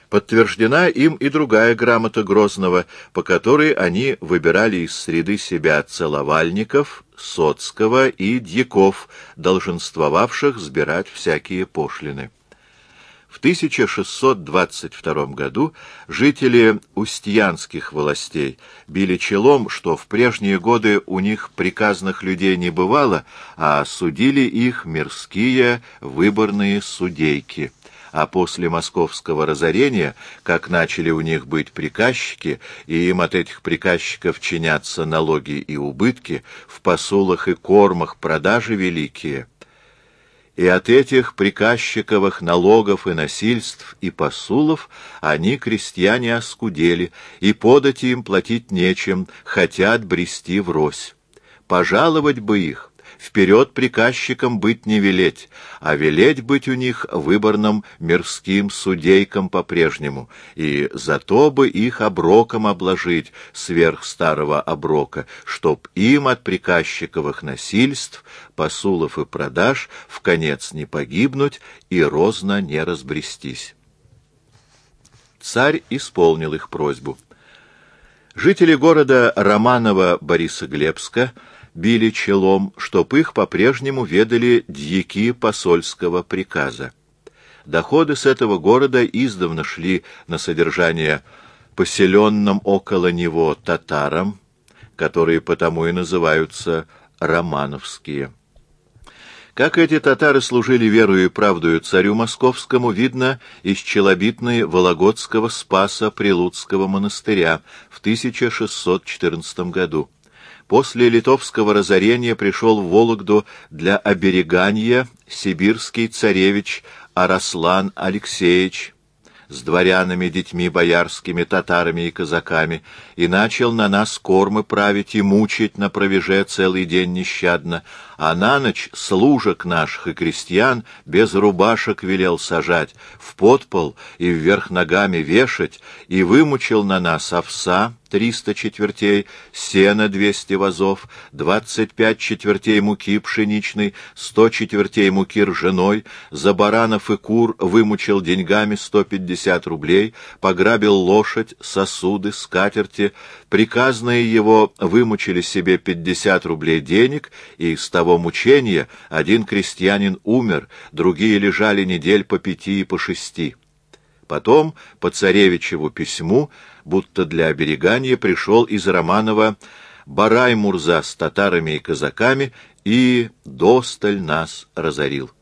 Подтверждена им и другая грамота Грозного, по которой они выбирали из среды себя целовальников, соцкого и дьяков, долженствовавших сбирать всякие пошлины. В 1622 году жители устьянских властей били челом, что в прежние годы у них приказных людей не бывало, а судили их мирские выборные судейки. А после московского разорения, как начали у них быть приказчики, и им от этих приказчиков чинятся налоги и убытки, в посулах и кормах продажи великие, и от этих приказчиковых налогов и насильств и посулов они, крестьяне, оскудели, и подати им платить нечем, хотят брести врозь. Пожаловать бы их, вперед приказчикам быть не велеть, а велеть быть у них выборным мирским судейкам по-прежнему, и зато бы их оброком обложить сверх старого оброка, чтоб им от приказчиковых насильств, посулов и продаж вконец не погибнуть и розно не разбрестись. Царь исполнил их просьбу. Жители города Романово-Борисоглебска били челом, чтоб их по-прежнему ведали дьяки посольского приказа. Доходы с этого города издавна шли на содержание поселенным около него татарам, которые потому и называются романовские. Как эти татары служили верою и правдою царю московскому, видно из челобитной Вологодского Спаса Прилуцкого монастыря в 1614 году. После литовского разорения пришел в Вологду для оберегания сибирский царевич Араслан Алексеевич с дворянами, детьми боярскими, татарами и казаками, и начал на нас кормы править и мучить на провеже целый день нещадно, а на ночь служек наших и крестьян без рубашек велел сажать, в подпол и вверх ногами вешать, и вымучил на нас овса 300 четвертей, сена 200 вазов, 25 четвертей муки пшеничной, 100 четвертей муки ржаной, за баранов и кур вымучил деньгами 150 рублей, пограбил лошадь, сосуды, скатерти, приказные его вымучили себе 50 рублей денег, и с того мучения один крестьянин умер, другие лежали недель по 5 и по 6. Потом по царевичеву письму, будто для оберегания, пришел из Романова Барай-Мурза с татарами и казаками и досталь нас разорил.